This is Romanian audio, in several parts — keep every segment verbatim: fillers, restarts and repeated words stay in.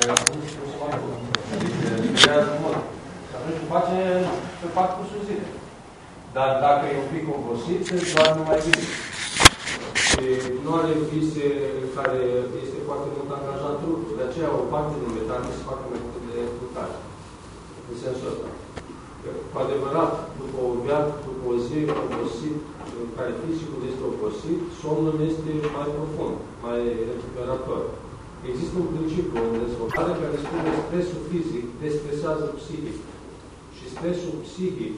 atunci face pe patru zile. Dar dacă e un pic obosit, doar nu mai bine. Și nu are vise care este foarte mult angajat trupul. De aceea o parte din metane se facă metode de fructaj. În sensul ăsta. Cu adevărat, după o viață, după o zi obosit, în care fizicul este obosit, somnul este mai profund, mai recuperator. Există un principiu în dezvoltare care spune că stresul fizic destresează psihic. Și stresul psihic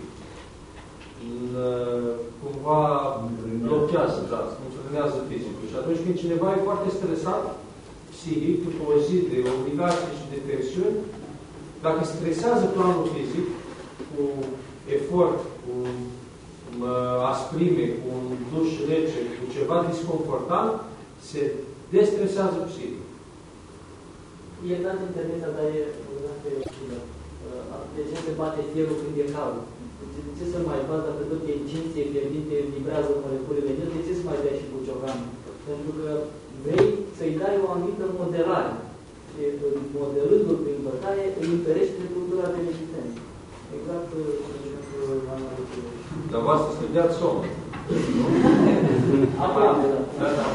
cumva blochează, da, funcționează fizicul. Și atunci când cineva e foarte stresat, psihic, după o zi de obligații și de tensiuni, dacă stresează planul fizic, cu efort, cu asprime, cu un duș rece, cu ceva disconfortant, se destresează psihic. Iertați intervenția, dar e foarte ușură. De ce se bate fierul când e cald? De ce să mai faci dacă tot e încins, e fierbinte, vibrează moleculele? De ce să mai dai și buciogan? Pentru că vrei să-i dai o anumită modelare. Și modelându-l prin bătaie, îi întărește cultura de rezistență. Exact exemplul analiticului. Dar voastră studiați somnul. Aproape, da. Da, da.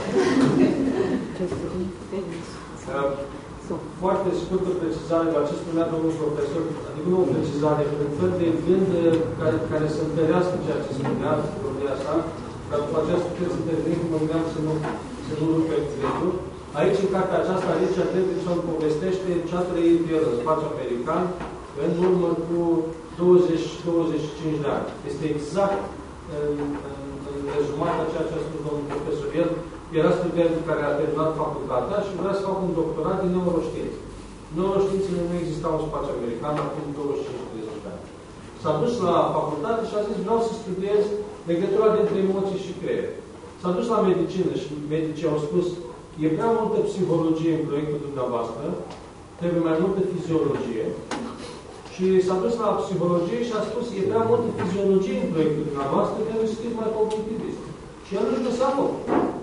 Foarte scurtă precizare la ce spunea domnul profesor, adică nu o precizare, un fel de gând care, care să întărească ceea ce spunea domnia sa, dar după aceea să puteți interveni, cum mă gândeam să nu, să nu rupe dreptul. Aici, în cartea aceasta, Richard Davidson povestește ce a trăit el în spațiu american în urmă cu douăzeci - douăzeci și cinci de ani. Este exact în, în, în rezumat a ceea ce a spus domnul profesor. El era student care a terminat facultatea și vrea să facă un doctorat din neuroștiințe. Neuroștiințele nu existau în spațiu american acum douăzeci și cinci - treizeci de ani. S-a dus la facultate și a zis, vreau să studiez legătura dintre emoții și creier. S-a dus la medicină și medicii au spus, e prea multă psihologie în proiectul dumneavoastră, trebuie mai multă fiziologie. Și s-a dus la psihologie și a spus, e prea multă fiziologie în proiectul dumneavoastră, trebuie să fiți mai cognitivist. Și el nu-și găsea loc.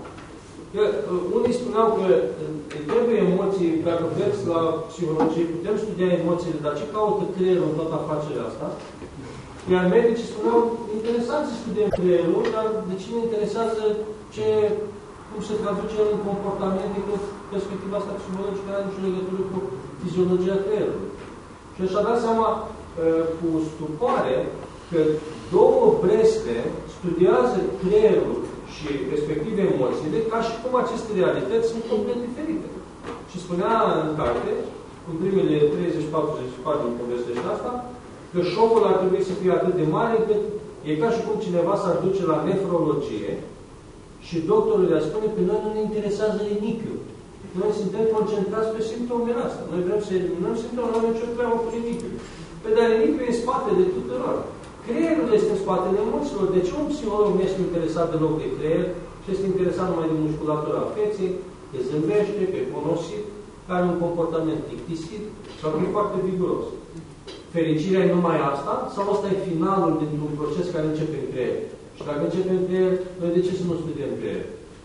Că, uh, unii spuneau că uh, trebuie emoții, dacă vreți la psihologie, putem studia emoțiile, dar ce caută creierul în toată afacerea asta? Iar medicii spuneau, interesant să studiem creierul, dar de ce ne interesează ce, cum se traduce el în comportamente, că perspectiva asta psihologică are nicio legătură cu fiziologia creierului. Și și-a dat seama uh, cu stupoare că două breste studiază creierul și respectiv emoțiile, ca și cum aceste realități sunt complet diferite. Și spunea în carte, în primele treizeci - patruzeci pagini povestește asta, că șocul ar trebui să fie atât de mare încât e ca și cum cineva s-ar duce la nefrologie și doctorul le spune că noi nu ne interesează rinichiul. Noi suntem concentrați pe simptomele astea. Noi vrem să eliminăm simptomele, nu avem nicio treabă cu rinichiul. Pe dar rinichiul e în spatele tuturor. Creierul este în spatele emoțiilor. De ce un psiholog nu este interesat deloc de creier și este interesat numai de musculatura feței, că zâmbește, că e ponosit, că are un comportament tictisit sau că e foarte viguros? Fericirea e numai asta sau ăsta e finalul dintr-un proces care începe în creier? Și dacă începe în creier, noi de ce să nu studiem creier?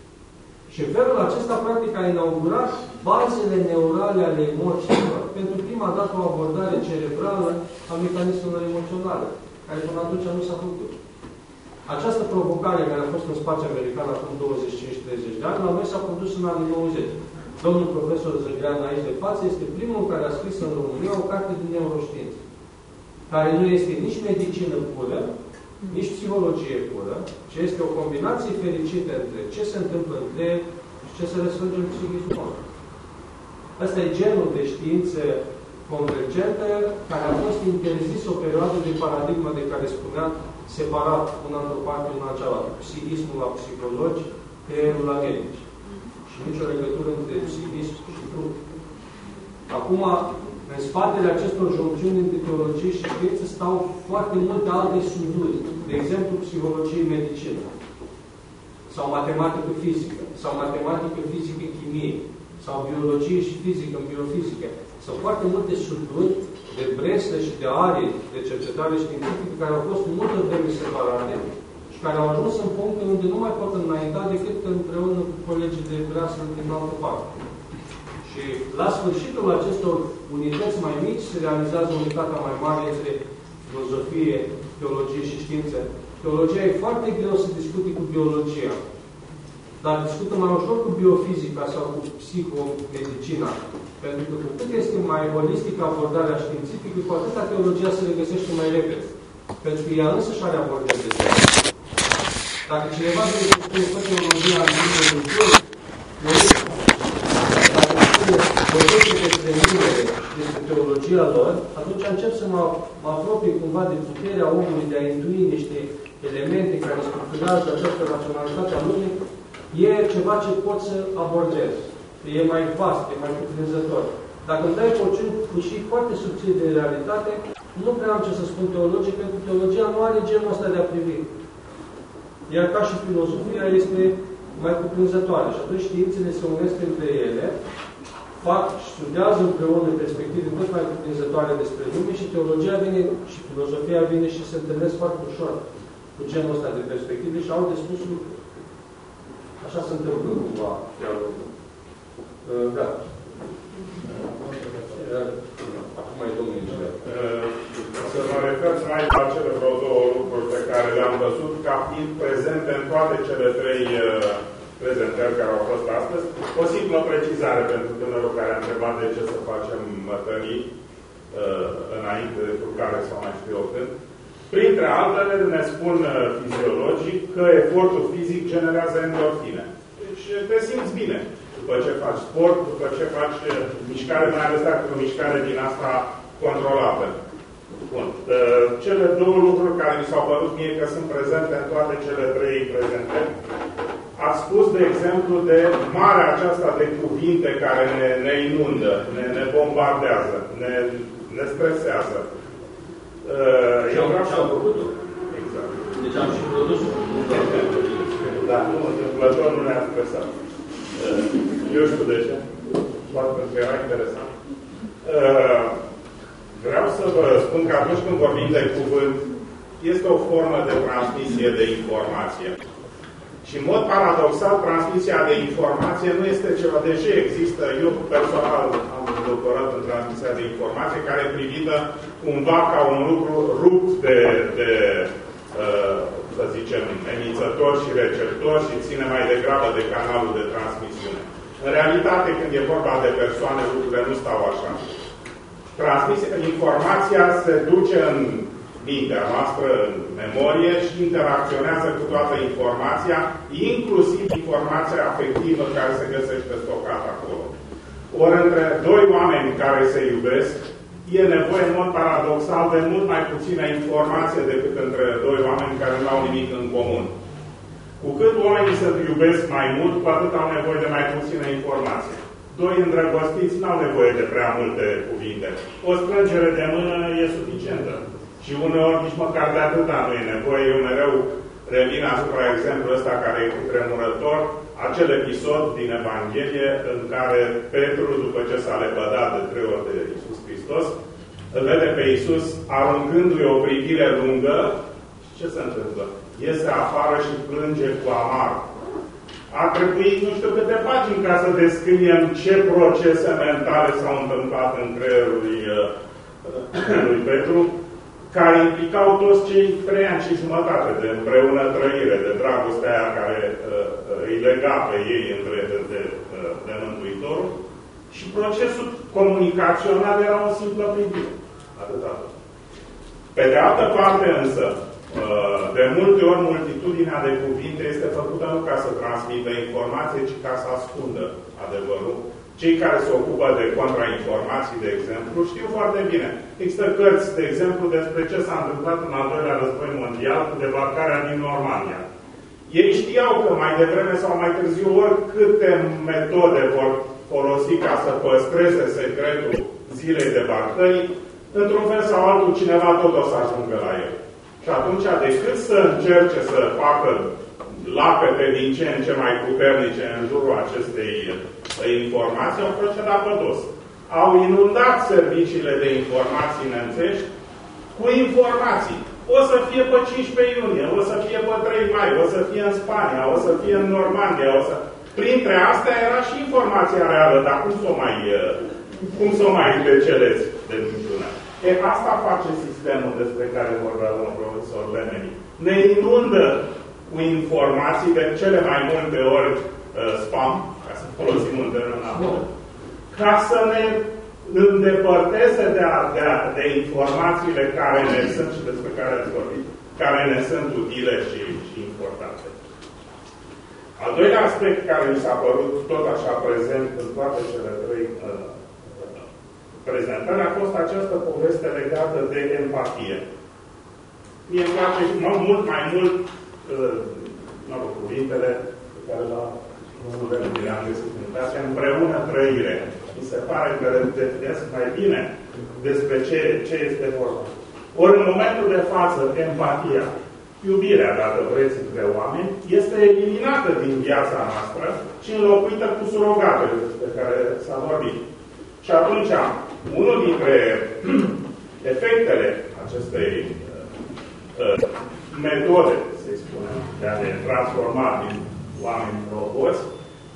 Și în felul acesta, practic, a inaugurat bazele neurale ale emoțiilor pentru prima dată o abordare cerebrală a mecanismelor emoționale, care până atunci nu s-a făcut. Această provocare care a fost în spațiul american acum douăzeci și cinci - treizeci de ani, la noi s-a produs în anii nouăzeci. Domnul profesor Zăgrean, aici de față, este primul care a scris în România o carte din neuroștiință, care nu este nici medicină pură, nici psihologie pură, ci este o combinație fericită între ce se întâmplă în creier și ce se răsfrânge în psihismul nostru. Asta e genul de știință convergentă care a fost interzis o perioadă de paradigmă de care spunea separat una într-o parte, una cealaltă. Psihismul la psihologi, creierul la medici. Și nicio legătură între psihism și trup. Acum, în spatele acestor joncțiuni între teologie și știință stau foarte multe alte suduri. De exemplu, psihologie medicină. Sau matematică-fizică. Sau matematică-fizică-chimie. Sau biologie și fizică în biofizică. Sunt foarte multe suduri de bresle și de arii de cercetare științifică care au fost multă vreme separate și care au ajuns în puncte unde nu mai pot înainta decât împreună cu colegii de breaslă din altă parte. Și la sfârșitul acestor unități mai mici se realizează unitatea mai mare între filozofie, teologie și știință. Teologia e foarte greu să discute cu biologia, dar discută mai ușor cu biofizica sau cu psihomedicina. Pentru că cu cât este mai holistică abordarea științifică, cu atâta teologia se regăsește mai repede. Pentru că ea însă și are abordări de zi. Dacă cineva vede că spune că teologia în limbă de Dumnezeu, dacă spune despre numele și despre teologia lor, atunci încep să mă, mă apropie cumva de puterea omului de a intui niște elemente care structurează această raționalitate a lumii, e ceva ce pot să abordez. E mai vast, e mai cuprinzător. Dacă îmi dai pușii foarte subțiri de realitate, nu prea am ce să spun teologic, pentru că teologia nu are genul ăsta de a privi. Iar ca și filozofia este mai cuprinzătoare. Și atunci științele se unesc între ele, fac și studiază împreună perspective tot mai cuprinzătoare despre lume și teologia vine și filozofia vine și se întâlnesc foarte ușor cu genul ăsta de perspective și au de spus lucruri. Așa se întâmplă cumva dialogul. Uh, da. Uh, acum e domnul inginer. Uh, să mă refer mai la cele vreo două lucruri pe care le-am văzut ca fiind prezente în toate cele trei uh, prezentări care au fost astăzi. O simplă precizare pentru tânărul care a întrebat de ce să facem mătării uh, înainte de culcare sau mai știu eu când. Printre altele ne spun uh, fiziologii că efortul fizic generează endorfine. Deci te simți bine după ce faci sport, după ce faci uh, mișcare, mai ales dacă o mișcare din asta controlată. Bun. Uh, cele două lucruri care mi s-au părut mie că sunt prezente în toate cele trei prezentări. Ați spus, de exemplu, de marea aceasta de cuvinte care ne, ne inundă, ne, ne bombardează, ne, ne stresează. Uh, eu vreau să... făcut-o. Exact. Deci am și produs-o. Da, nu, întâmplător nu ne-a stresat. Uh, eu știu de ce. Poate pentru că era interesant. Uh, vreau să vă spun că atunci când vorbim de cuvânt, este o formă de transmisie de informație. Și în mod paradoxal, transmisia de informație nu este ceva, deși există, eu personal am doctorat în transmisia de informație, care e privită cumva ca un lucru rupt de, de uh, să zicem, emițător și receptor și ține mai degrabă de canalul de transmisiune. În realitate, când e vorba de persoane, lucrurile nu stau așa. Transmisia, informația se duce în mintea noastră, în memorie și interacționează cu toată informația, inclusiv informația afectivă care se găsește stocată acolo. Ori între doi oameni care se iubesc, e nevoie, în mod paradoxal, de mult mai puțină informație decât între doi oameni care nu au nimic în comun. Cu cât oamenii se iubesc mai mult, cu atât au nevoie de mai puțină informație. Doi îndrăgostiți nu au nevoie de prea multe cuvinte. O strângere de mână e suficientă. Și uneori nici măcar de atâta nu e nevoie. Eu mereu revin asupra exemplul ăsta care e cutremurător, acel episod din Evanghelie în care Petru, după ce s-a lepădat de trei ori de Iisus Hristos, îl vede pe Iisus aruncându-i o privire lungă. Și ce se întâmplă? Iese afară și plânge cu amar. A trebuit nu știu câte pagini ca să descriem ce procese mentale s-au întâmplat în creierul lui, lui Petru, care implicau toți cei trei ani și jumătate de împreună trăire, de dragostea aia care uh, îi lega pe ei între de, de, de Mântuitorul. Și procesul comunicațional era o simplă privire. Atât, atât. Pe de altă parte însă, uh, de multe ori multitudinea de cuvinte este făcută nu ca să transmită informație, ci ca să ascundă adevărul. Cei care se ocupă de contrainformații, de exemplu, știu foarte bine. Există cărți, de exemplu, despre ce s-a întâmplat în al doilea război mondial cu debarcarea din Normandia. Ei știau că mai devreme sau mai târziu oricâte metode vor folosi ca să păstreze secretul zilei debarcării, într-un fel sau altul cineva tot o să ajungă la el. Și atunci, decât să încerce să facă lapete din ce în ce mai puternice în jurul acestei informații, au procedat pe dos. Au inundat serviciile de informații nemțești cu informații. O să fie pe cincisprezece iunie, o să fie pe trei mai, o să fie în Spania, o să fie în Normandia, o să... Printre astea era și informația reală, dar cum să o mai, cum să o mai deceleți de minciună? E, asta face sistemul despre care vorbea domnul profesor Lemeni. Ne inundă cu informații de cele mai multe ori uh, spam, ca să folosim un termen acolo, ca să ne îndepărteze de, a, de, a, de informațiile care ne sunt și despre care ați vorbit, care ne sunt utile și, și importante. Al doilea aspect care mi s-a părut tot așa prezent în toate cele trei uh, prezentări a fost această poveste legată de empatie. Mie îmi place mult mai mult uh, mă rog, cuvintele pe care la unul le-am găsit în clase, împreună trăire. Mi se pare că definesc mai bine despre ce, ce este vorba. Ori în momentul de față, empatia, iubirea, dacă vreți, între oameni, este eliminată din viața noastră și înlocuită cu surogatele despre care s-a vorbit. Și atunci, unul dintre efectele acestei uh, metode, să-i spunem, de a ne transforma din oameni în roboți,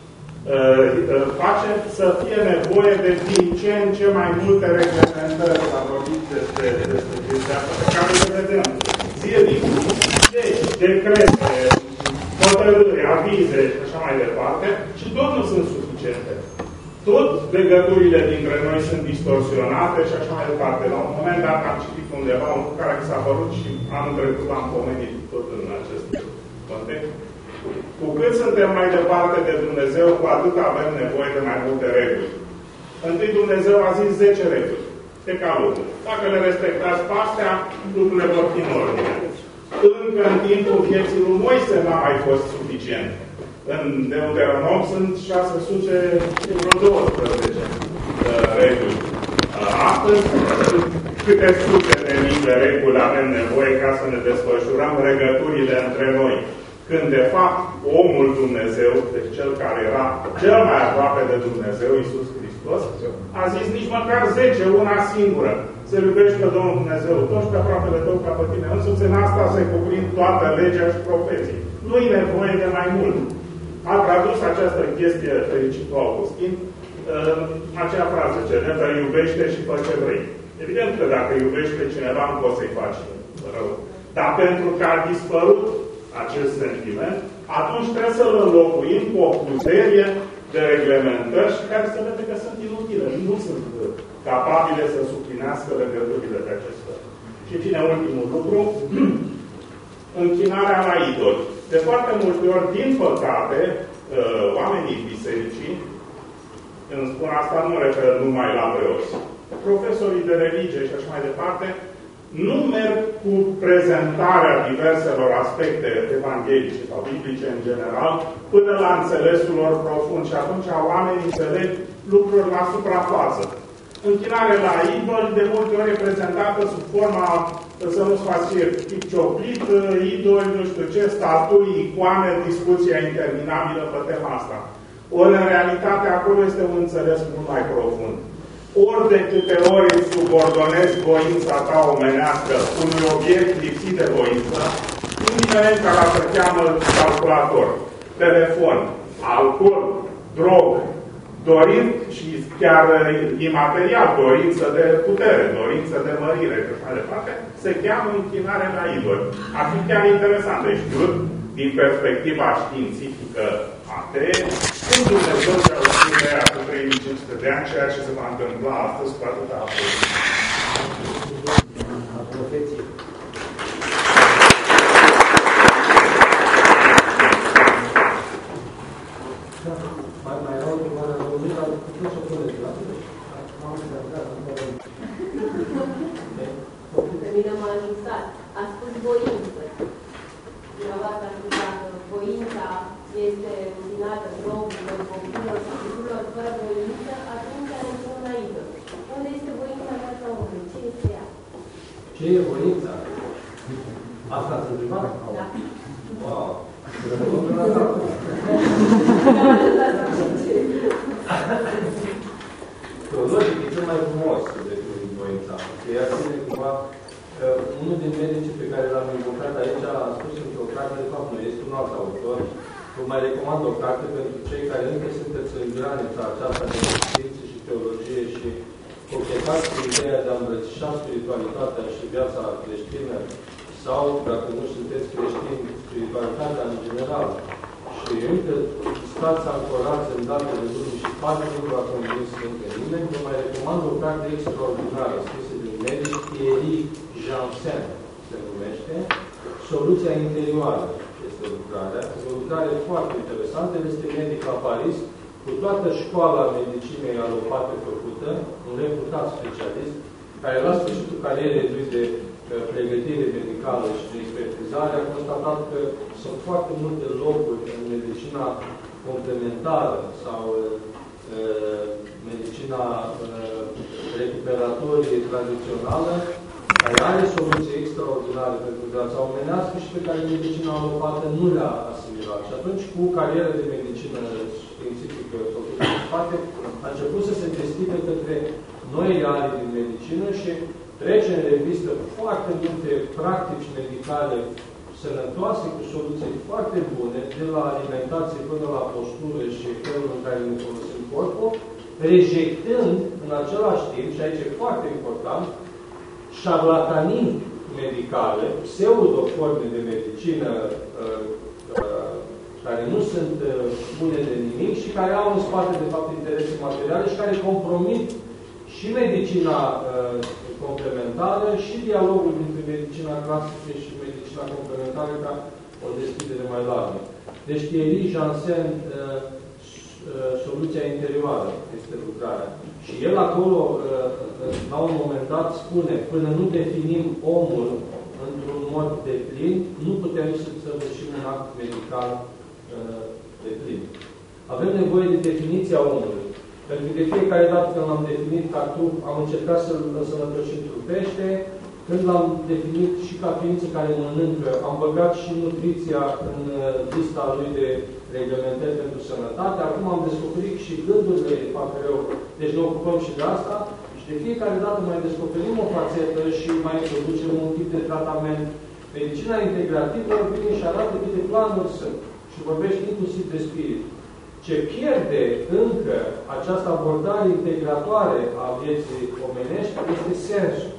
face să fie nevoie de din ce în ce mai multe reglementări. S-a vorbit despre, despre chestia asta, pe care le vedem zilnic. Deci, decrete, hotărâri, avize și așa mai departe, și tot nu sunt suficiente. Tot legăturile dintre noi sunt distorsionate și așa mai departe. La un moment dat am citit undeva un lucru care mi s-a părut și anul trecut l-am pomenit tot în acest context. Cu cât suntem mai departe de Dumnezeu, cu atât avem nevoie de mai multe reguli. Întâi Dumnezeu a zis zece reguli. De ca lucru. Dacă le respectați pe astea, lucrurile vor fi în ordine. Încă în timpul vieții lui Moise n-a mai fost suficient. În Deuteronom sunt șase sute douăsprezece reguli. Astăzi, câte sute de mii de reguli avem nevoie ca să ne desfășurăm legăturile între noi. Când, de fapt, omul Dumnezeu, deci cel care era cel mai aproape de Dumnezeu, Iisus Hristos, a zis nici măcar zece, una singură. Să iubești pe Domnul Dumnezeu, toți pe aproapele tău ca pe tine. Însuți în asta se cuprind toată legea și profeții. Nu-i nevoie de mai mult. A tradus această chestie fericitul Augustin în acea frază, Geneva, iubește și fă ce vrei. Evident că dacă iubești pe cineva, nu poți să-i faci rău. Dar pentru că a dispărut acest sentiment, atunci trebuie să-l înlocuim cu o puterie de reglementări și care se vede că sunt inutile. Nu sunt capabile să suplinească legăturile de acest fel. Și în fine, ultimul lucru, închinarea la idoli. De foarte multe ori, din păcate, oamenii bisericii, îmi spun asta, nu refer numai la preoți, profesorii de religie și așa mai departe, nu merg cu prezentarea diverselor aspecte evanghelice sau biblice în general până la înțelesul lor profund și atunci oamenii înțeleg lucruri la suprafață. Închinare la idoli de multe ori e prezentată sub forma, să nu-ți faci tip cioplit, idoli, nu știu ce, statui, icoane, discuția interminabilă pe tema asta. Ori în realitate acolo este un înțeles mult mai profund. Ori de câte ori îți subordonezi voința ta omenească unui obiect lipsit de voință, indiferent ca la să cheamă calculator, telefon, alcool, drog, dorit și chiar imaterial, dorință de putere, dorință de mărire, și așa departe, se cheamă închinare la idoli. Ar fi chiar interesant de știut, din perspectiva științifică atee, cum Dumnezeu și-a lăsat de aia cu trei mii cinci sute de ani, ceea ce se va întâmpla astăzi cu atâta profeție. Mai mai era o întrebare la domnul, dar nu să puneți la m-am înțeles. Pe mine m-a ajutat. A spus voință. Dumneavoastră a spus dacă voința este închinată drogului, copiilor și lucrurilor fără voință, atunci ne spun la idol. Unde este voința aceasta omului? Ce este ea? Ce e voința? Asta ați întrebat? Da. Wow! Teologic e cel mai frumos decât voința. Ea ține cumva, unul din medicii pe care l-am invocat aici a spus într-o carte, de fapt nu, este un alt autor, Vă mai recomand o carte pentru cei care încă sunteți în granița aceasta de știință și teologie și cochetați cu ideea de a îmbrățișa spiritualitatea și viața creștină sau, dacă nu sunteți creștini, spiritualitatea în general. Și încă stați ancorați în datele lumii și poate nu v-a convins încă nimeni, vă mai recomand o carte extraordinară scrisă de un medic, Thierry Janssen se numește, Soluția interioară este lucrarea. Este o lucrare foarte interesantă. El este medic la Paris, cu toată școala medicinei alopate făcută, un reputat specialist, care la sfârșitul carierei lui de pregătire medicală și de expertizare a constatat că sunt foarte multe locuri în medicina complementară sau uh, medicina uh, recuperatorie tradițională, care are soluții extraordinare pentru viața omenească și pe care medicina alopată nu le-a asimilat. Și atunci, cu cariera de medicină științifică făcută în spate, a început să se deschidă către noi arii din medicină și trece în revistă foarte multe practici medicale sănătoase, cu soluții foarte bune, de la alimentație până la postură și felul în care ne folosim corpul, rejectând în același timp, și aici e foarte important, șarlatanii medicale, pseudoforme de medicină uh, uh, care nu sunt uh, bune de nimic și care au în spate, de fapt, interese materiale și care compromit și medicina uh, complementară și dialogul dintre medicina clasică și medicina complementară ca o deschidere mai largă. Deci, Thierry Janssen, uh, uh, Soluția interioară este lucrarea. Și el acolo, uh, la un moment dat, spune, până nu definim omul într-un mod deplin, nu putem să săvârșim un act medical uh, deplin. Avem nevoie de definiția omului. Pentru că de fiecare dată când l-am definit ca trup, am încercat să-l însănătoșim trupește. Când l-am definit și ca ființă care mănâncă, am băgat și nutriția în lista lui de reglementări pentru sănătate. Acum am descoperit și gândurile fac rău. Deci ne ocupăm și de asta. Și de fiecare dată mai descoperim o fațetă și mai introducem un tip de tratament. Medicina integrativă vine și arată câte planuri sunt. Și vorbește inclusiv de spirit. Ce pierde încă această abordare integratoare a vieții omenești este sensul.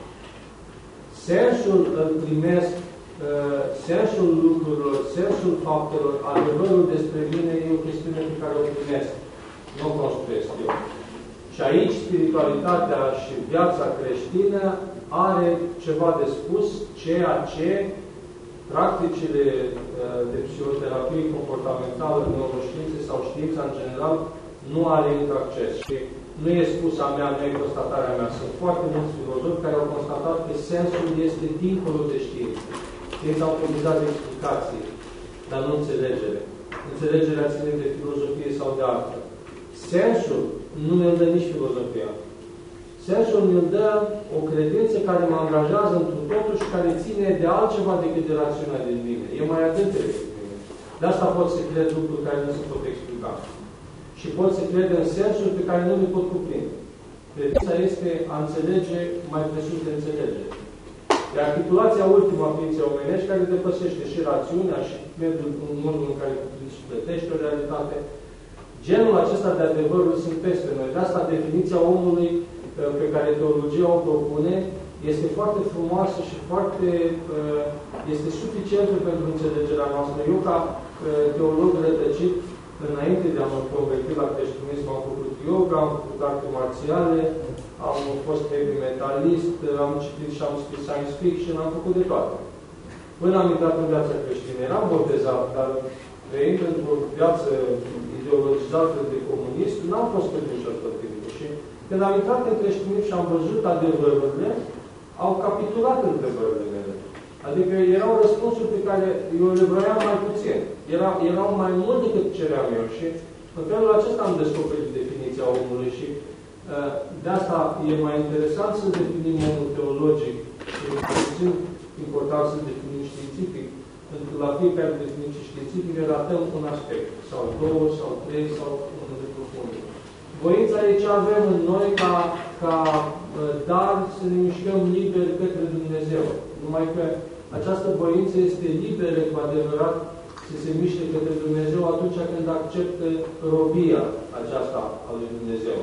Sensul îl primesc, uh, sensul lucrurilor, sensul faptelor, adevărul despre mine e o chestiune pe care o primesc, nu o construiesc eu. Și aici spiritualitatea și viața creștină are ceva de spus, ceea ce practicile de psihoterapie comportamentală, neuroștiințe sau știința în general nu are încă acces. Și nu e spusa mea, nu e constatarea mea. Sunt foarte mulți filozofi care au constatat că sensul este dincolo de știință. Știința au furnizat de explicații, dar nu înțelegere. Înțelegerea ține de filozofie sau de artă. Sensul nu ne-l dă nici filozofia. Sensul ne dă o credință care mă angajează într-un totul și care ține de altceva decât de rațiunea din mine. E mai adânc decât mine. De asta pot să cred lucruri care nu se pot explica. Și pot să cred în sensuri pe care nu le pot cuprinde. Credința este a înțelege mai presus de înțelegere. E articulația ultimă a ființei omenești care depășește și rațiunea și modul în care își plătește o realitate. Genul acesta de adevăruri sunt peste noi. De asta definiția omului pe care teologia o propune este foarte frumoasă și foarte este suficientă pentru înțelegerea noastră. Eu, ca teolog rătăcit, înainte de a mă converti la creștinism, am făcut yoga, am făcut arte marțiale, am fost heavy metalist, am citit și am scris science fiction, am făcut de toate. Până am intrat în viața creștină, eram botezat, dar trăind într-o viață ideologizată de comunist, n-am fost credincios tot timpul. Și când am intrat în creștinism și am văzut adevărurile, au capitulat întrebările mele. Adică erau răspunsuri pe care eu le vroiam mai puțin. Erau, erau mai mult decât ceream eu. Și în felul acesta am descoperit definiția omului și uh, de asta e mai interesant să definim omul teologic și e puțin important să definim științific. Pentru că la fiecare definiție științifică ratăm un aspect, sau două, sau trei, sau unul de profunde. Voința e ce avem în noi ca, ca dar să ne mișcăm liber către Dumnezeu. Numai că această voință este liberă cu adevărat să să se miște către Dumnezeu atunci când acceptă robia aceasta a lui Dumnezeu.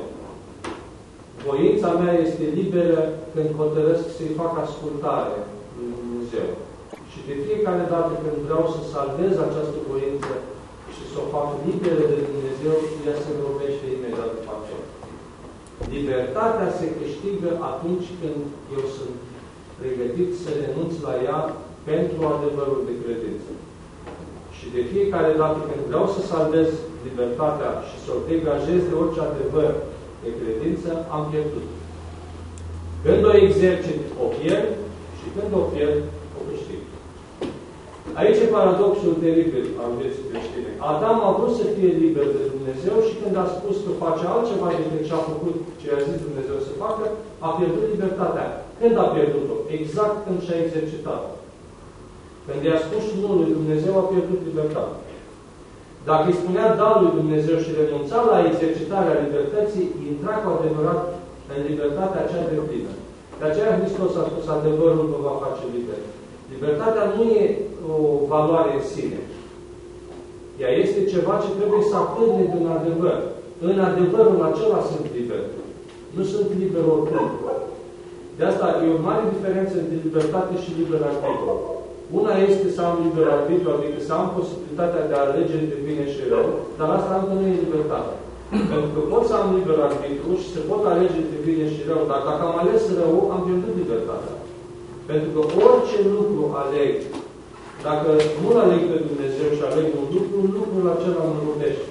Voința mea este liberă când hotărăsc să-i fac ascultare lui Dumnezeu. Și de fiecare dată când vreau să salvez această voință și să o fac liberă de Dumnezeu, ea se robește imediat după aceea. Libertatea se câștigă atunci când eu sunt pregătit să renunț la ea pentru adevărul de credință. Și de fiecare dată când vreau să salvez libertatea și să o degajez de orice adevăr de credință, am pierdut. Când o exercit, o pierd și când o pierd, o câștig. Aici e paradoxul teribil al vieții creștine. Adam a vrut să fie liber de Dumnezeu și când a spus că face altceva decât ce a făcut, ce a zis Dumnezeu să facă, a pierdut libertatea. Când a pierdut-o? Exact când și-a exercitat-o. Când i-a spus nu lui Dumnezeu, a pierdut libertatea. Dacă îi spunea da lui Dumnezeu și renunța la exercitarea libertății, intra cu adevărat în libertatea cea de plină. De aceea Hristos a spus, adevărul vă va face liber. Libertatea nu e o valoare în sine. Ea este ceva ce trebuie să atârne din adevăr. În adevărul acela sunt liber. Nu sunt liber oricum. De asta e o mare diferență între libertate și liber arbitru. Una este să am liber arbitru, adică să am posibilitatea de a alege între bine și rău, dar asta încă nu e libertate. Pentru că pot să am liber arbitru și se pot alege între bine și rău, dar dacă am ales rău, am pierdut libertatea. Pentru că orice lucru aleg, dacă nu aleg pe Dumnezeu și aleg un lucru, lucrul acela mă robește.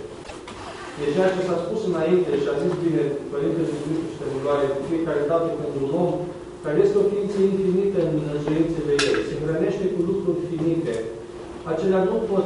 E ceea ce s-a spus înainte și a zis bine Părintele Dumitru și Temuloare, de fiecare dată când un om care este o ființă infinită în năzuințele ei, se hrănește cu lucruri finite, acelea nu pot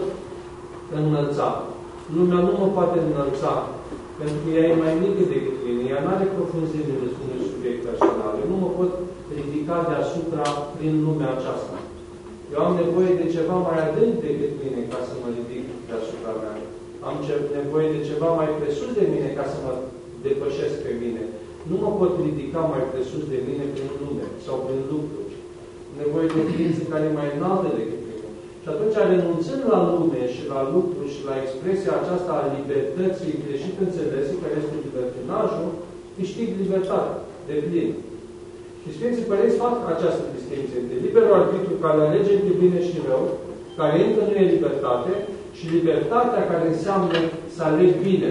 înălța. Lumea nu mă poate înălța, pentru că ea e mai mică decât mine, ea nu are profunzimile unui subiect personal. Eu nu mă pot ridica deasupra prin lumea aceasta. Eu am nevoie de ceva mai adânc decât mine ca să mă ridic deasupra mea. Am nevoie de ceva mai presus de mine ca să mă depășesc pe mine. Nu mă pot ridica mai presus de mine prin lume sau prin lucruri. Nevoie de o ființă care e mai înaltă decât mine. Și atunci, renunțând la lume și la lucruri și la expresia aceasta a libertății greșit înțelese, care este libertinajul, câștig libertate de plin. Și Sfinții Părinți fac această distinție între liberul arbitru care alege între bine și rău, care încă nu e libertate, și libertatea care înseamnă să aleg bine.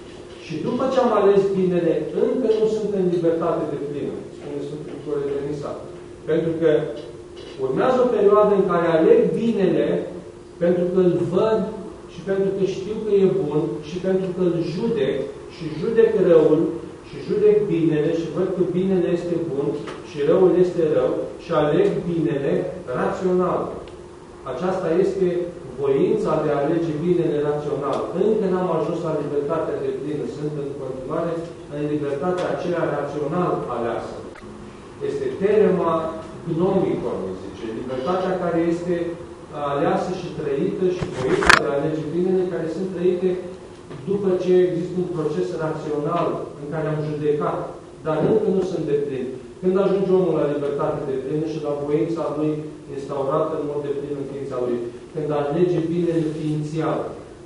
Și după ce am ales binele, încă nu sunt în libertate de plină, spune Sfântul Grigore de Nisa. Pentru că urmează o perioadă în care aleg binele pentru că îl văd și pentru că știu că e bun și pentru că îl judec și judec răul și judec binele și văd că binele este bun și răul este rău și aleg binele rațional. Aceasta este voința de a alege binele rațional. Încă n-am ajuns la libertatea de plină. Sunt în continuare în libertatea aceea rațional aleasă. Este terema gnomicon, zice. Libertatea care este aleasă și trăită și voința de a alege binele care sunt trăite după ce există un proces rațional în care am judecat, dar încă nu sunt de plin. Când ajunge omul la libertate de plină și la voința lui instaurată în mod de plin în ființa lui, când alege binele ființial,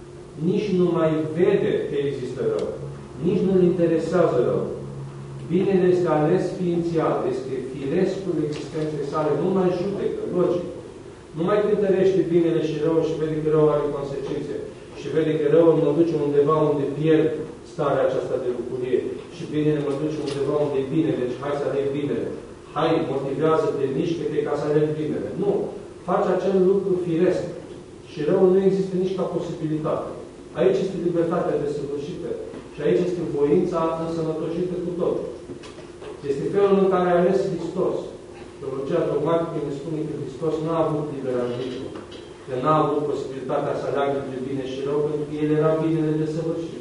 nici nu mai vede că există rău, nici nu-l interesează rău. Binele este ales ființial, este firescul existenței sale, nu mai judecă, logic. Nu mai cântărește binele și rău și vede că rău are consecințe. Și vede că răul mă duce undeva unde pierd starea aceasta de bucurie. Și binele mă duce undeva unde e bine, deci hai să aleg binele. Hai, motivează-te, mișcă-te ca să aleg binele. Nu. Faci acel lucru firesc. Și răul nu există nici ca posibilitate. Aici este libertatea desăvârșită. Și aici este voința însănătoșită cu tot. Este felul în care a ales Hristos. Teologia dogmatică ne spune că Hristos nu a avut liber arbitru. Că n-a avut posibilitatea să aleagă între bine și rău, pentru că El era binele desăvârșit.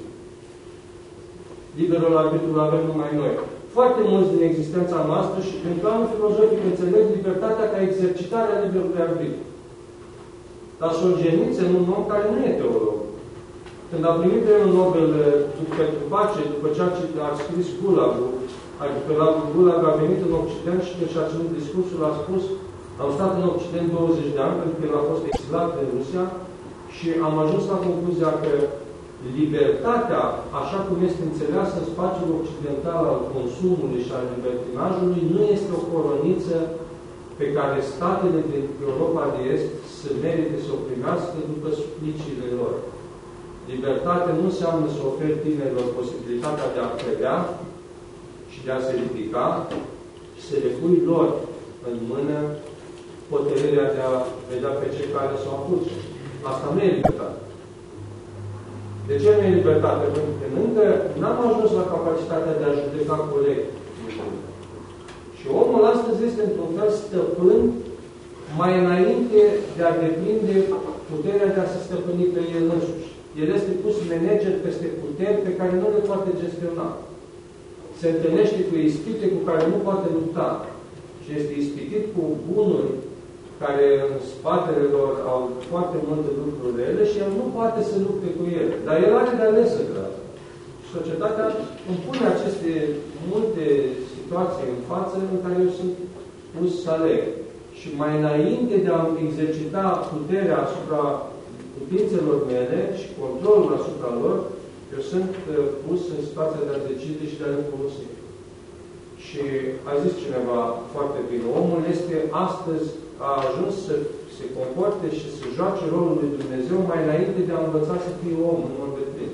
Liberul arbitru îl avem numai noi. Foarte mulți din existența noastră și prin planul filozofic înțeleg libertatea ca exercitarea liberului arbitru. Dar Solzhenitsyn, un om care nu e teolog, când a primit premiul Nobel pentru pace, după ceea ce a scris Gulagul, adică la Gulag a venit în Occident și când și-a ținut discursul, a spus: am stat în Occident douăzeci de ani, pentru că el a fost exilat în Rusia Și am ajuns la concluzia că libertatea, așa cum este înțeleasă în spațiul occidental al consumului și al libertinajului, nu este o coroniță pe care statele din Europa de Est să merite să o primească după suplicile lor. Libertatea nu înseamnă să oferi tinerilor posibilitatea de a credea și de a se ridica și să le pui lor în mână hotărârea de a vedea pe ce care să o apuce. Asta nu e libertate. De ce nu e libertate? Pentru că încă n-am ajuns la capacitatea de a judeca corect. Și omul astăzi este într-un fel stăpân mai înainte de a deprinde puterea de a se stăpâni pe el însuși. El este pus manager peste puteri pe care nu le poate gestiona. Se întâlnește cu ispite cu care nu poate lupta. Și este ispitit cu bunuri care în spatele lor au foarte multe lucruri rele și el nu poate să lupte cu ele. Dar el are de ales să creadă. Și societatea îmi pune aceste multe situații în față în care eu sunt pus să aleg. Și mai înainte de a exercita puterea asupra putințelor mele și controlul asupra lor, eu sunt pus în situația de a decide și de a le folosi. Și a zis cineva foarte bine, omul este astăzi, a ajuns să se comporte și să joace rolul lui Dumnezeu mai înainte de a învăța să fie om în mod deplin.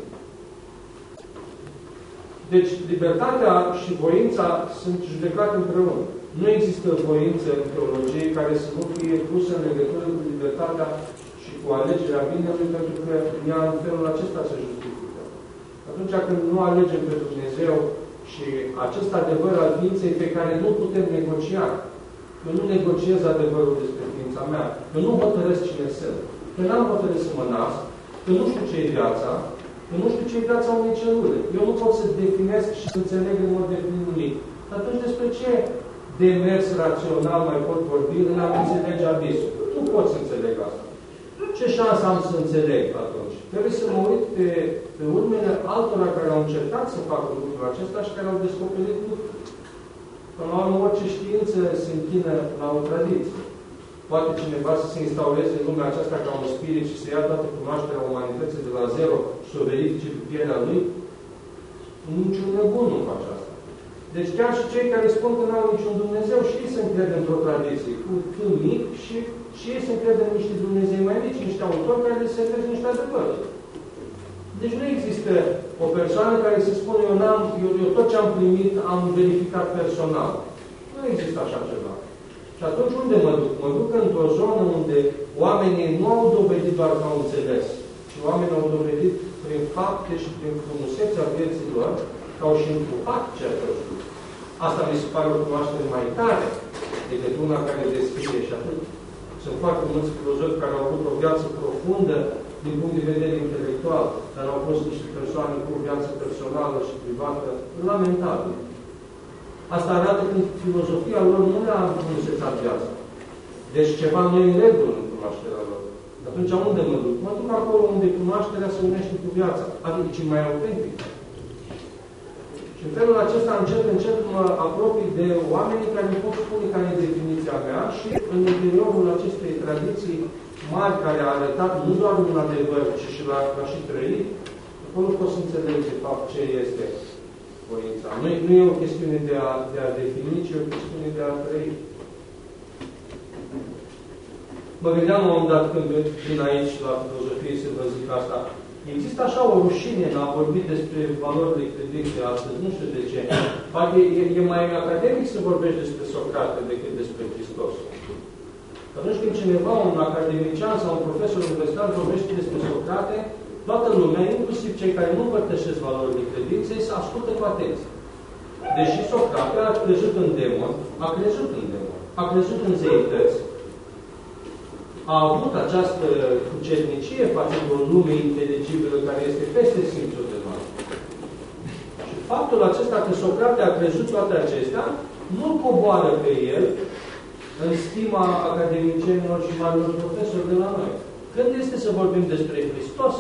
Deci, libertatea și voința sunt judecate împreună. Nu există voință în teologie care să nu fie pusă în legătură cu libertatea și cu alegerea binelui, pentru că ea în felul acesta se justifică. Atunci când nu alegem pe Dumnezeu și acest adevăr al ființei pe care nu putem negocia, eu nu negociez adevărul despre ființa mea, eu nu hotărăsc cine sunt, că n-am hotărât să mă nasc, că nu știu ce e viața, că nu știu ce e viața unei celule. Eu nu pot să definesc și să înțeleg în mod deplin nimic. Atunci despre ce demers rațional mai pot vorbi în a înțelege abisul? Nu pot să înțeleg asta. Ce șansă am să înțeleg atunci? Trebuie să mă uit pe, pe urmele altora care au încercat să facă lucrul acesta și care au descoperit lucruri. Până la urmă, orice știință se închină la o tradiție. Poate cineva să se instaureze în lumea aceasta ca un spirit și să ia toată cunoașterea umanității de la zero și să o verifice pe pielea lui? Niciun nebun nu face asta. Deci chiar și cei care spun că nu au niciun Dumnezeu și ei se încred într-o tradiție cu cât mic și, și ei se încred în niște Dumnezei mai mici, niște autori care le servesc niște adevăruri. Deci nu există o persoană care se spune eu, n-am, eu, eu tot ce am primit am verificat personal. Nu există așa ceva. Și atunci unde mă duc? Mă duc într-o zonă unde oamenii nu au dovedit doar că au înțeles, ci oamenii au dovedit prin fapte și prin frumusețea vieții lor că au și încurcat ceea ce au știut. Asta mi se pare o cunoaștere mai tare decât una care descrie și atât. Sunt foarte mulți filozofi care au avut o viață profundă din punct de vedere intelectual, dar au fost niște persoane cu o viață personală și privată lamentabilă. Asta arată că filozofia lor nu le-a înfrumusețat viața. Deci ceva nu e în regulă în cunoașterea lor. Atunci unde mă duc? Mă duc acolo unde cunoașterea se unește cu viața. Adică ce mai autentic. Și în felul acesta încet, încet mă apropii de oamenii care îmi pot spune care e definiția mea și în interiorul acestei tradiții mari care a arătat nu doar un adevăr, ci și l-a și trăit, acolo pot să înțeleg de fapt ce este voința. Nu, nu e o chestiune de a, de a defini, ci e o chestiune de a trăi. Mă gândeam la un moment dat când vin aici la filozofie să vă zic asta. Există așa o rușine în a vorbi despre valorile credinței astăzi, nu știu de ce. Poate e, e mai academic să vorbești despre Socrate decât despre Hristos. Atunci când cineva, un academician sau un profesor universitar vorbește despre Socrate, toată lumea, inclusiv cei care nu împărtășesc valorile credinței, să ascultă cu atenție. Deși Socrate a crezut în demon, a crezut în demon, a crezut în zeități, a avut această cucernicie față de o lume inteligibilă care este peste simțurile noastre. Și faptul acesta că Socrate a crezut toate acestea, nu-l coboară pe el în stima academicienilor și marilor profesori de la noi. Când este să vorbim despre Hristos,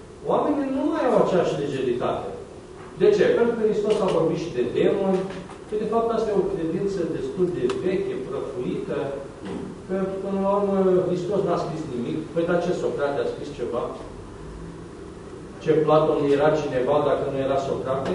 oamenii nu mai au aceeași legeritate. De ce? Pentru că Hristos a vorbit și de demoni, că de fapt asta e o credință destul de veche, prăfuită, că până la urmă Hristos n-a scris nimic. Păi dar ce, Socrate a scris ceva? Ce, Platon era cineva dacă nu era Socrate?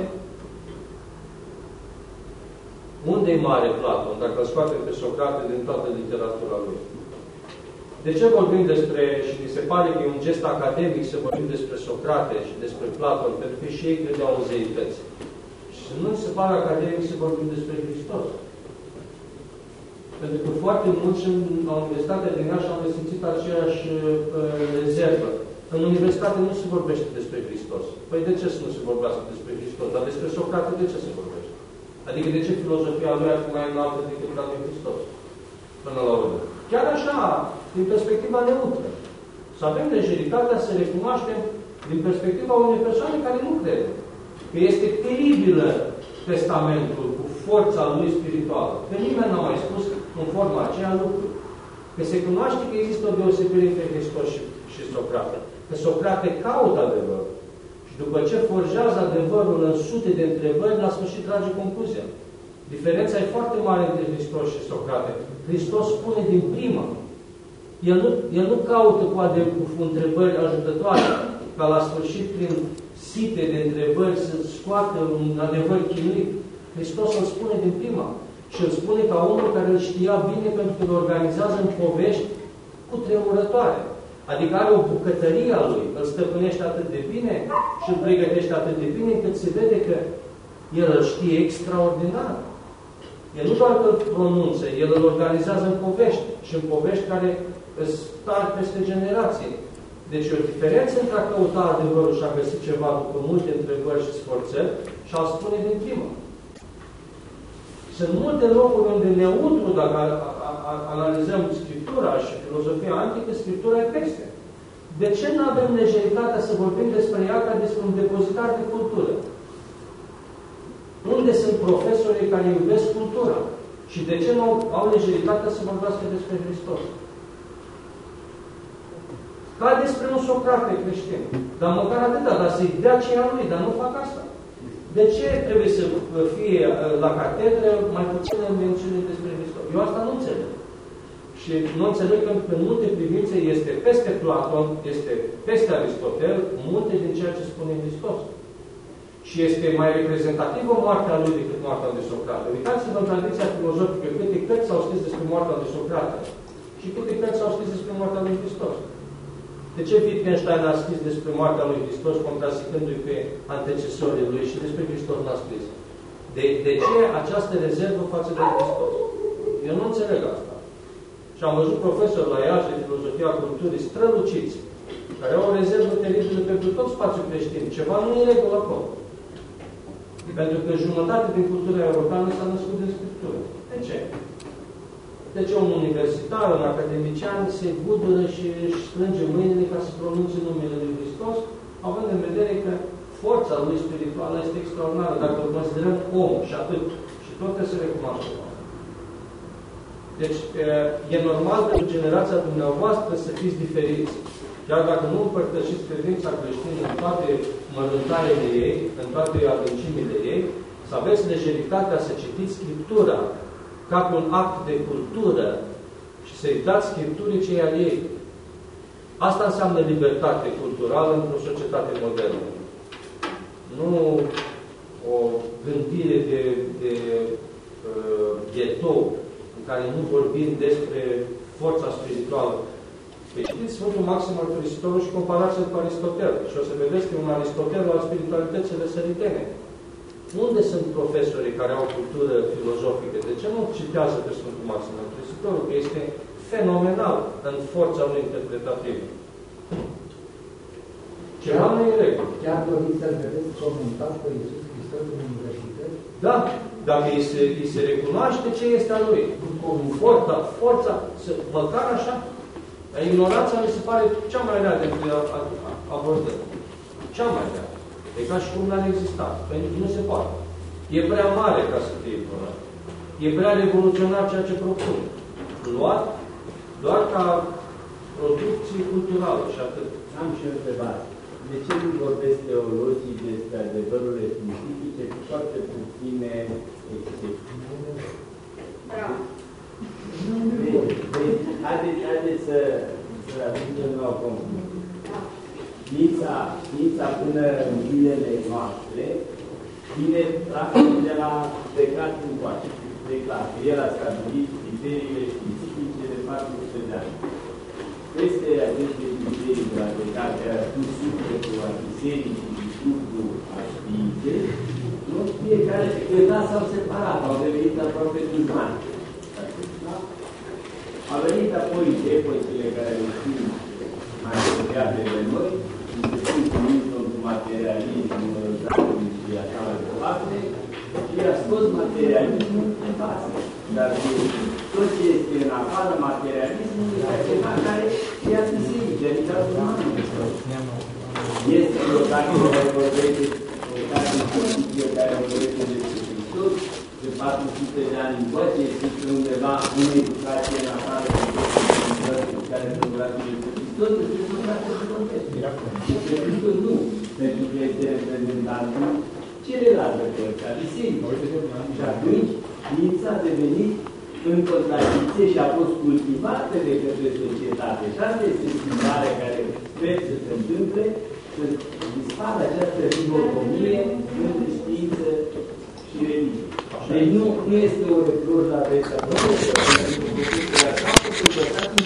Unde e mare Platon, dacă îl scoatem pe Socrate din toată literatura lui? De ce vorbim despre, și mi se pare că e un gest academic să vorbim despre Socrate și despre Platon, pentru că și ei credeau în zeități. Și nu mi se pare academic să vorbim despre Hristos. Pentru că foarte mulți în la Universitatea din Iași au resimțit aceeași uh, rezervă. În universitate nu se vorbește despre Hristos. Păi de ce să nu se vorbească despre Hristos? Dar despre Socrate de ce se vorbește? Adică de ce filozofia lui ar fi mai înaltă decât la lui Hristos? Până la urmă. Chiar așa, din perspectiva neutră. Să avem lejeritatea să recunoaștem din perspectiva unei persoane care nu crede. Că este teribilă testamentul cu forța lui spirituală. Că nimeni n-a mai spus în forma aceea lucru. Că se cunoaște că există o deosebire între Hristos și, și Socrate. Că Socrate caută adevărul. Și după ce forjează adevărul în sute de întrebări, la sfârșit trage concluzia. Diferența e foarte mare între Hristos și Socrate. Hristos spune din prima. El nu, el nu caută cu, adevăr, cu întrebări ajutătoare, ca la sfârșit, prin site de întrebări, să scoată un adevăr chinuit. Hristos îl spune din prima. Și îl spune ca unul care îl știa bine, pentru că îl organizează în povești cu tremurătoare. Adică are o bucătărie a lui, îl stăpânește atât de bine și îl pregătește atât de bine, încât se vede că el îl știe extraordinar. El nu doar că îl pronunță, el îl organizează în povești și în povești care star peste generații. Deci e o diferență între a căuta adevărul și a găsi ceva după multe întrebări și sforțări și a spune din primă. Sunt multe locuri unde neutru, dacă a, a, a, analizăm Scriptura și filozofia antică, Scriptura e peste. De ce nu avem lejeritatea să vorbim despre ea ca despre un depozitar de cultură? Unde sunt profesorii care iubesc cultura? Și de ce nu au lejeritatea să vorbească despre Hristos? Ca despre un Socrate creștin. Dar măcar atâta, dar să-i dea ce a lui, dar nu fac asta. De ce trebuie să fie la catedră mai puține mențiuni despre Hristos? Eu asta nu înțeleg. Și nu înțeleg că în multe privințe este peste Platon, este peste Aristotel, multe din ceea ce spune Hristos. Și este mai reprezentativă moartea lui decât moartea de Socrate. Uitați-vă în tradiția filozofică câte cărți s-au scris despre moartea de Socrate și câte cărți s-au scris despre moartea lui Hristos. De ce Wittgenstein a scris despre moartea lui Hristos, contrazicându-i pe antecesorii lui și despre Hristos n-a scris? De, de ce această rezervă față de Hristos? Eu nu înțeleg asta. Și am văzut profesori la Iași de filozofia culturii străluciți, care au o rezervă teribilă pentru tot spațiul creștin. Ceva nu e regulă acolo. Pentru că jumătate din cultura europeană s-a născut din Scriptură. De ce? De ce un universitar, un academician se gudură și își strânge mâinile ca să pronunțe numele lui Hristos, având în vedere că forța lui spirituală este extraordinară, dacă îl considerăm om și atât. Și tot trebuie să recunoaștem. Deci, e normal pentru generația dumneavoastră să fiți diferiți. Chiar dacă nu împărtășiți credința creștină în toate mărântarele ei, în toate adâncimile ei, să aveți lejeritatea să citiți Scriptura ca pe un act de cultură și să-i dați Scripturii cei al ei. Asta înseamnă libertate culturală într-o societate modernă. Nu o gândire de, de uh, ghetou în care nu vorbim despre forța spirituală. Păi știți Sfântul Maxim al Hristorului și comparați-l cu Aristotel. Și o să vedeți că un Aristotel al spiritualității răsăritene. Unde sunt profesorii care au cultură filozofică? De ce nu citează pe Sfântul Maxim al Hristorului? Că este fenomenal în forța lui interpretativă. Ceva nu e în regulă. Chiar doriți să-l vedeți comentat pe Iisus Hristos în universități? Da, dacă îi se, îi se recunoaște ce este a lui. Forța, forța, măcar așa. Ignoranța mi se pare cea mai rea dintre abordări. Cea mai rea. E ca și cum n-ar exista. Pentru că nu se poate. E prea mare ca să fie ignorant. E prea revoluționar ceea ce propune. Luat doar ca producție culturală și atât. Am și o întrebare. De ce nu vorbesc teologii despre adevărurile științifice cu foarte puține excepții? să, să ajungem la o concluzie. Știința, știința până în zilele noastre vine practic de la Descartes încoace. De clar, el a stabilit criteriile științifice de patru sute de ani. Peste aceste criterii de la Descartes, care a spus sufletul a bisericii și sufletul a științei, nu fiecare, câteva s-au separat, au devenit aproape dușmani. Au venit apoi epocile care le știm mai apropiate de noi, începând cu Newton, cu materialismul, Darwin și așa mai departe, și a scos materialismul în față. Dar tot ce este în afară materialismului este ceva care e atiseric, adică este o carte care vorbește, o carte politică care vorbește despre Hristos, de patru sute de ani încoace, este undeva în educație în afară de care sunt grație de Hristos, este o carte de context. Despre Hristos nu, pentru că este reprezentantul celelalte părți a bisericii. Și atunci, știința a devenit în contradicție și a fost cultivată de către societate. Și asta este schimbarea care sper să se întâmple, să dispară această dihotomie între știință și religie. Deci nu, nu este o reproș la adresa Domnului, pentru că